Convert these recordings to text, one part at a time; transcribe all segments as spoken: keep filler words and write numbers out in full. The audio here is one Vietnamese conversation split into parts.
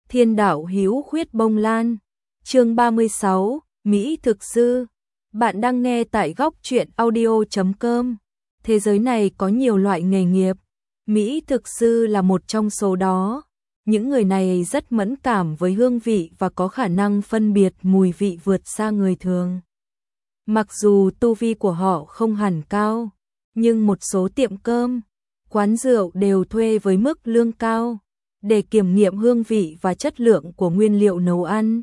Thiên đạo hữu khuyết bông lan. Chương ba mươi sáu, Mỹ thực sư. Bạn đang nghe tại góc truyện audio chấm com. Thế giới này có nhiều loại nghề nghiệp, Mỹ thực sư là một trong số đó. Những người này rất mẫn cảm với hương vị và có khả năng phân biệt mùi vị vượt xa người thường. Mặc dù tu vi của họ không hẳn cao, nhưng một số tiệm cơm, quán rượu đều thuê với mức lương cao để kiểm nghiệm hương vị và chất lượng của nguyên liệu nấu ăn.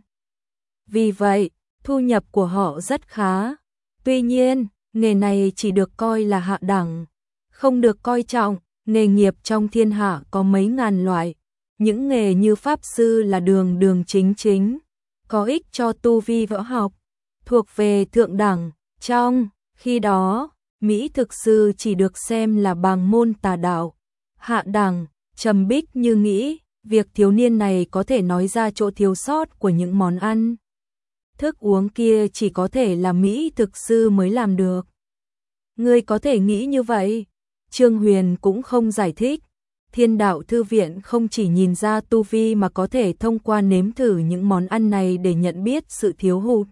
Vì vậy, thu nhập của họ rất khá. Tuy nhiên, nghề này chỉ được coi là hạ đẳng, không được coi trọng. Nghề nghiệp trong thiên hạ có mấy ngàn loại. Những nghề như pháp sư là đường đường chính chính, có ích cho tu vi võ học, thuộc về thượng đẳng. Trong khi đó, Mỹ thực sư chỉ được xem là bàng môn tà đạo, hạ đẳng. Trầm Bích Như nghĩ, việc thiếu niên này có thể nói ra chỗ thiếu sót của những món ăn, thức uống kia chỉ có thể là Mỹ thực sư mới làm được. Ngươi có thể nghĩ như vậy? Trương Huyền cũng không giải thích. Thiên đạo thư viện không chỉ nhìn ra tu vi mà có thể thông qua nếm thử những món ăn này để nhận biết sự thiếu hụt.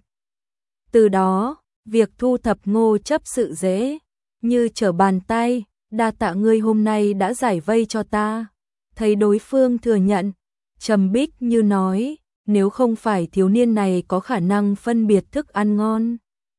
Từ đó, việc thu thập ngô chấp sự dễ như trở bàn tay. Đa tạ ngươi hôm nay đã giải vây cho ta. Thấy đối phương thừa nhận, Trầm Bích Như nói, nếu không phải thiếu niên này có khả năng phân biệt thức ăn ngon,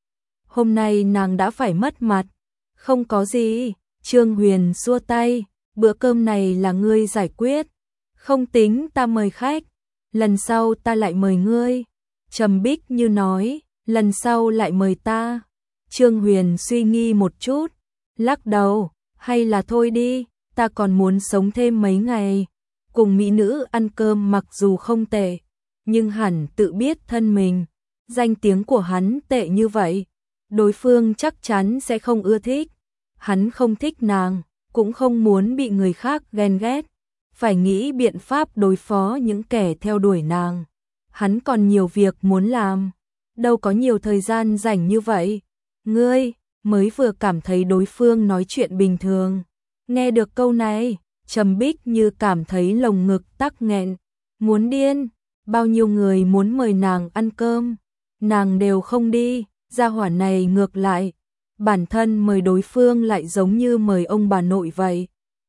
hôm nay nàng đã phải mất mặt. Không có gì. Trương Huyền xua tay, bữa cơm này là ngươi giải quyết, không tính ta mời khách, lần sau ta lại mời ngươi. Trầm Bích Như nói, lần sau lại mời ta. Trương Huyền suy nghĩ một chút, lắc đầu, hay là thôi đi, ta còn muốn sống thêm mấy ngày. Cùng mỹ nữ ăn cơm mặc dù không tệ, nhưng hẳn tự biết thân mình, danh tiếng của hắn tệ như vậy, đối phương chắc chắn sẽ không ưa thích. Hắn không thích nàng, cũng không muốn bị người khác ghen ghét, phải nghĩ biện pháp đối phó những kẻ theo đuổi nàng. Hắn còn nhiều việc muốn làm, đâu có nhiều thời gian rảnh như vậy. Ngươi mới vừa cảm thấy đối phương nói chuyện bình thường. Nghe được câu này, Trầm Bích Như cảm thấy lồng ngực tắc nghẹn, muốn điên. Bao nhiêu người muốn mời nàng ăn cơm, nàng đều không đi. Gia hỏa này ngược lại, bản thân mời đối phương lại giống như mời ông bà nội vậy.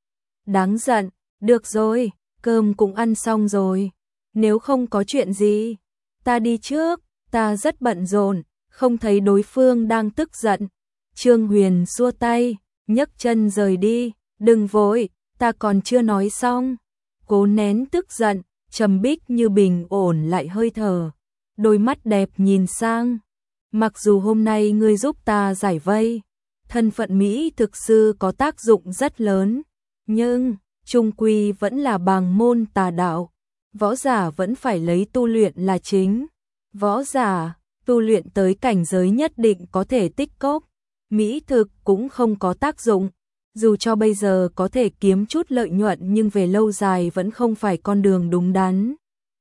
Đáng giận. Được rồi, cơm cũng ăn xong rồi, nếu không có chuyện gì, ta đi trước, ta rất bận rộn. Không thấy đối phương đang tức giận, Trương Huyền xua tay, nhấc chân rời đi. Đừng vội, ta còn chưa nói xong. Cố nén tức giận, Trầm Bích Như bình ổn lại hơi thở, đôi mắt đẹp nhìn sang. Mặc dù hôm nay ngươi giúp ta giải vây, thân phận Mỹ thực sư có tác dụng rất lớn, nhưng chung quy vẫn là bàng môn tà đạo. Võ giả vẫn phải lấy tu luyện là chính. Võ giả tu luyện tới cảnh giới nhất định có thể tích cóp, Mỹ thực cũng không có tác dụng. Dù cho bây giờ có thể kiếm chút lợi nhuận nhưng về lâu dài vẫn không phải con đường đúng đắn.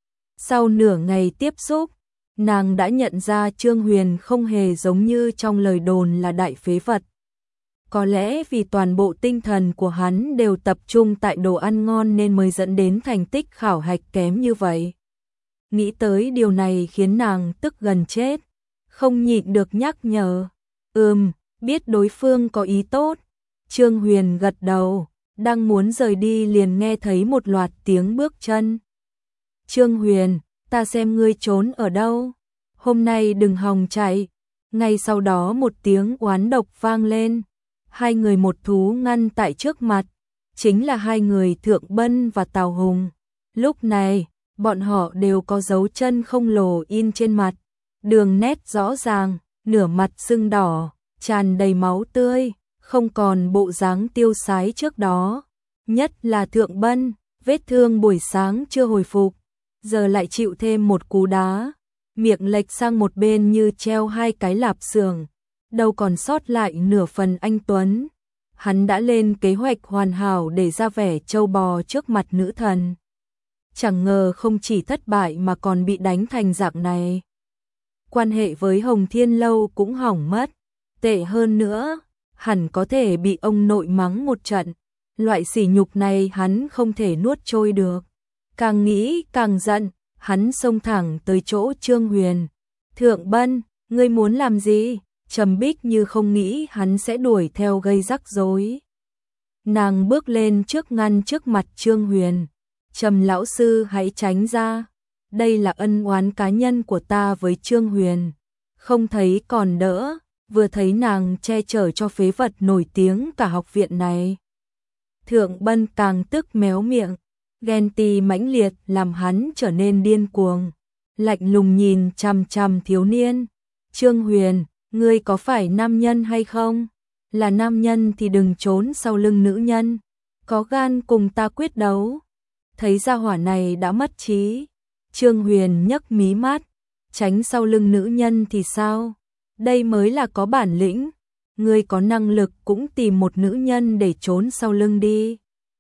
Sau nửa ngày tiếp xúc, nàng đã nhận ra Trương Huyền không hề giống như trong lời đồn là đại phế vật. Có lẽ vì toàn bộ tinh thần của hắn đều tập trung tại đồ ăn ngon nên mới dẫn đến thành tích khảo hạch kém như vậy. Nghĩ tới điều này khiến nàng tức gần chết, không nhịn được nhắc nhở. Ừm, biết đối phương có ý tốt. Trương Huyền gật đầu, đang muốn rời đi liền nghe thấy một loạt tiếng bước chân. Trương Huyền, ta xem ngươi trốn ở đâu, hôm nay đừng hòng chạy. Ngay sau đó một tiếng oán độc vang lên, hai người một thú ngăn tại trước mặt, chính là hai người Thượng Bân và Tào Hùng. Lúc này, bọn họ đều có dấu chân không lồ in trên mặt, đường nét rõ ràng, nửa mặt sưng đỏ, tràn đầy máu tươi, không còn bộ dáng tiêu sái trước đó. Nhất là Thượng Bân, vết thương buổi sáng chưa hồi phục, giờ lại chịu thêm một cú đá, miệng lệch sang một bên như treo hai cái lạp xưởng, đâu còn sót lại nửa phần anh tuấn. Hắn đã lên kế hoạch hoàn hảo để ra vẻ trâu bò trước mặt nữ thần. Chẳng ngờ không chỉ thất bại mà còn bị đánh thành dạng này. Quan hệ với Hồng Thiên Lâu cũng hỏng mất. Tệ hơn nữa, hẳn có thể bị ông nội mắng một trận. Loại sỉ nhục này hắn không thể nuốt trôi được. Càng nghĩ càng giận, hắn xông thẳng tới chỗ Trương Huyền. Thượng Bân, ngươi muốn làm gì? Trầm Bích như không nghĩ hắn sẽ đuổi theo gây rắc rối. Nàng bước lên trước ngăn trước mặt Trương Huyền. Trầm lão sư hãy tránh ra. Đây là ân oán cá nhân của ta với Trương Huyền. Không thấy còn đỡ, vừa thấy nàng che chở cho phế vật nổi tiếng cả học viện này. Thượng Bân càng tức méo miệng, ghen tị mãnh liệt làm hắn trở nên điên cuồng. Lạnh lùng nhìn chằm chằm thiếu niên. Trương Huyền, ngươi có phải nam nhân hay không? Là nam nhân thì đừng trốn sau lưng nữ nhân. Có gan cùng ta quyết đấu. Thấy gia hỏa này đã mất trí. Trương Huyền nhấc mí mắt. Tránh sau lưng nữ nhân thì sao? Đây mới là có bản lĩnh. Ngươi có năng lực cũng tìm một nữ nhân để trốn sau lưng đi.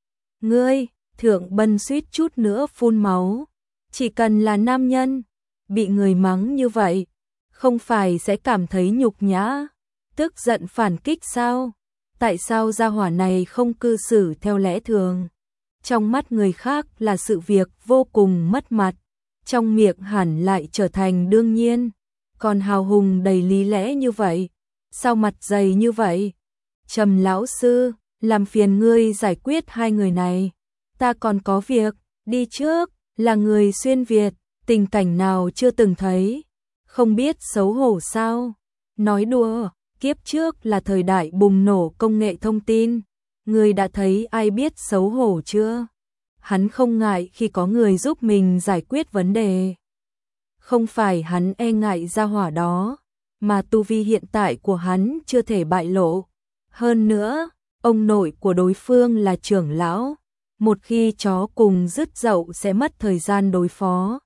Ngươi, Thượng Bân suýt chút nữa phun máu. Chỉ cần là nam nhân, bị người mắng như vậy, không phải sẽ cảm thấy nhục nhã, tức giận phản kích sao? Tại sao gia hỏa này không cư xử theo lẽ thường? Trong mắt người khác là sự việc vô cùng mất mặt, trong miệng hẳn lại trở thành đương nhiên. Còn hào hùng đầy lý lẽ như vậy, sao mặt dày như vậy? Trầm lão sư, làm phiền ngươi giải quyết hai người này. Ta còn có việc, đi trước, là người xuyên Việt, tình cảnh nào chưa từng thấy. Không biết xấu hổ sao? Nói đùa, kiếp trước là thời đại bùng nổ công nghệ thông tin. Ngươi đã thấy ai biết xấu hổ chưa? Hắn không ngại khi có người giúp mình giải quyết vấn đề. Không phải hắn e ngại gia hỏa đó, mà tu vi hiện tại của hắn chưa thể bại lộ. Hơn nữa, ông nội của đối phương là trưởng lão. Một khi chó cùng dứt dậu sẽ mất thời gian đối phó.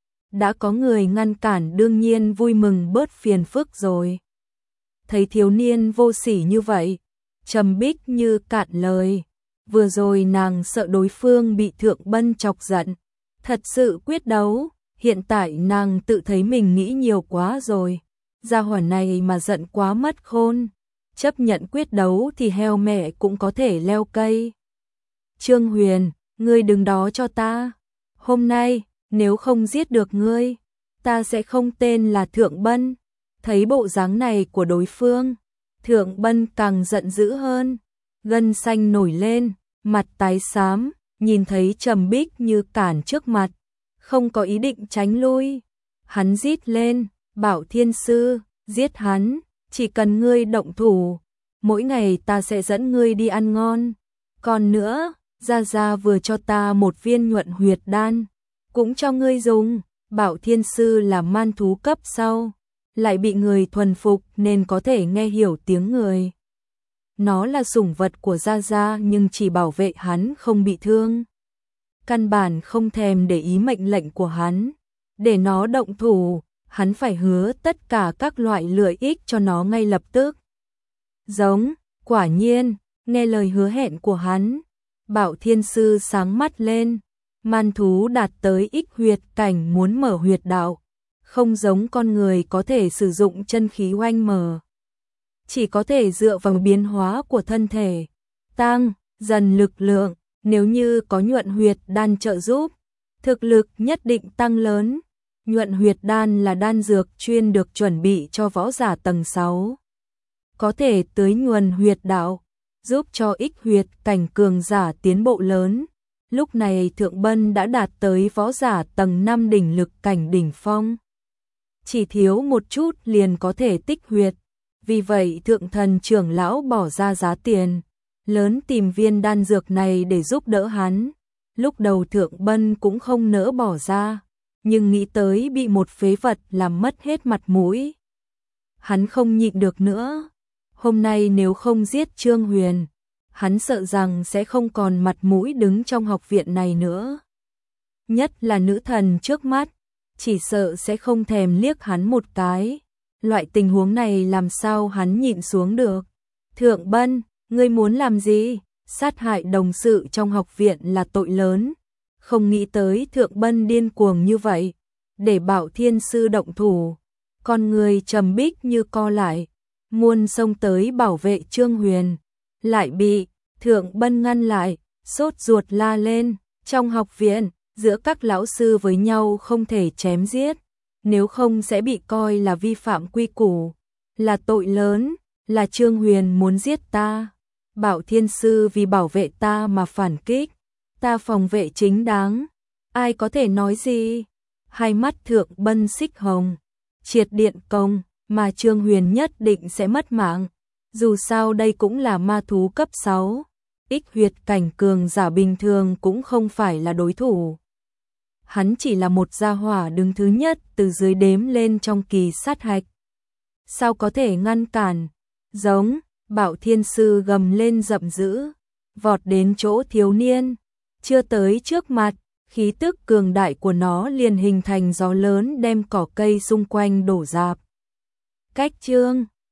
Đã có người ngăn cản đương nhiên vui mừng bớt phiền phức rồi. Thấy thiếu niên vô sỉ như vậy, Trầm Bích như cạn lời. Vừa rồi nàng sợ đối phương bị Thượng Bân chọc giận. Thật sự quyết đấu, hiện tại nàng tự thấy mình nghĩ nhiều quá rồi. Gia hỏa này mà giận quá mất khôn. Chấp nhận quyết đấu thì heo mẹ cũng có thể leo cây. Trương Huyền, ngươi đừng đó cho ta. Hôm nay, nếu không giết được ngươi, ta sẽ không tên là Thượng Bân. Thấy bộ dáng này của đối phương, Thượng Bân càng giận dữ hơn. Gân xanh nổi lên, mặt tái xám, nhìn thấy Trầm Bích như cản trước mặt. Không có ý định tránh lui. Hắn rít lên, bảo Thiên Sư, giết hắn, chỉ cần ngươi động thủ. Mỗi ngày ta sẽ dẫn ngươi đi ăn ngon. Còn nữa, Gia Gia vừa cho ta một viên nhuận huyệt đan, cũng cho ngươi dùng. Bảo Thiên Sư là man thú cấp sau, lại bị người thuần phục nên có thể nghe hiểu tiếng người. Nó là sủng vật của Gia Gia nhưng chỉ bảo vệ hắn không bị thương. Căn bản không thèm để ý mệnh lệnh của hắn. Để nó động thủ, hắn phải hứa tất cả các loại lợi ích cho nó ngay lập tức. Giống, quả nhiên, nghe lời hứa hẹn của hắn. Bảo Thiên Sư sáng mắt lên. Man thú đạt tới ích huyệt cảnh muốn mở huyệt đạo. Không giống con người có thể sử dụng chân khí oanh mở. Chỉ có thể dựa vào biến hóa của thân thể. Tăng, dần lực lượng. Nếu như có nhuận huyệt đan trợ giúp, thực lực nhất định tăng lớn. Nhuận huyệt đan là đan dược chuyên được chuẩn bị cho võ giả tầng sáu. Có thể tưới nhuần huyệt đạo, giúp cho ích huyệt cảnh cường giả tiến bộ lớn. Lúc này Thượng Bân đã đạt tới võ giả tầng năm đỉnh lực cảnh đỉnh phong. Chỉ thiếu một chút liền có thể tích huyệt. Vì vậy Thượng Thần trưởng lão bỏ ra giá tiền lớn tìm viên đan dược này để giúp đỡ hắn. Lúc đầu Thượng Bân cũng không nỡ bỏ ra, nhưng nghĩ tới bị một phế vật làm mất hết mặt mũi. Hắn không nhịn được nữa. Hôm nay nếu không giết Trương Huyền, hắn sợ rằng sẽ không còn mặt mũi đứng trong học viện này nữa. Nhất là nữ thần trước mắt, chỉ sợ sẽ không thèm liếc hắn một cái. Loại tình huống này làm sao hắn nhịn xuống được. Thượng Bân, ngươi muốn làm gì? Sát hại đồng sự trong học viện là tội lớn. Không nghĩ tới Thượng Bân điên cuồng như vậy. Để Bảo Thiên Sư động thủ. Con người Trầm Bích như co lại. Muôn xông tới bảo vệ Trương Huyền. Lại bị Thượng Bân ngăn lại. Sốt ruột la lên. Trong học viện, giữa các lão sư với nhau không thể chém giết, nếu không sẽ bị coi là vi phạm quy củ, là tội lớn, là Trương Huyền muốn giết ta. Bảo Thiên Sư vì bảo vệ ta mà phản kích, ta phòng vệ chính đáng, ai có thể nói gì? Hai mắt Thượng Bân xích hồng, triệt điện công, mà Trương Huyền nhất định sẽ mất mạng, dù sao đây cũng là ma thú cấp sáu, ích huyệt cảnh cường giả bình thường cũng không phải là đối thủ. Hắn chỉ là một gia hỏa đứng thứ nhất từ dưới đếm lên trong kỳ sát hạch. Sao có thể ngăn cản? Giống, Bảo Thiên Sư gầm lên giận dữ, vọt đến chỗ thiếu niên, chưa tới trước mặt, khí tức cường đại của nó liền hình thành gió lớn đem cỏ cây xung quanh đổ rạp. Cách Trương